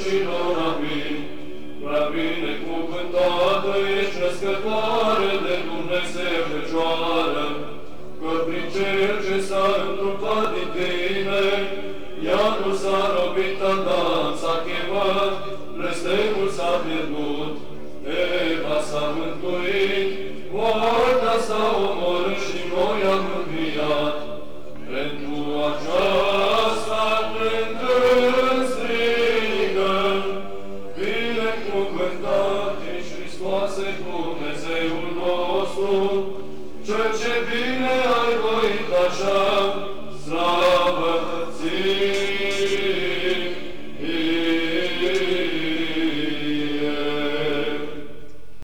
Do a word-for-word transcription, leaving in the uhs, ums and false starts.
vecilor, amin. Prea binecuvântată ești, născătoare de Dumnezeu Fecioară, că prin Cel ce s-a întrupat din tine, iadul s-a robit, Adam s-a chemat, blestemul s-a pierdut, Eva s-a mântuit, moartea s-a omorât și noi am înviat. Pentru aceasta cântând strigăm, binecuvântat ești, Hristoase, Dumnezeul nostru, Cel ce bine a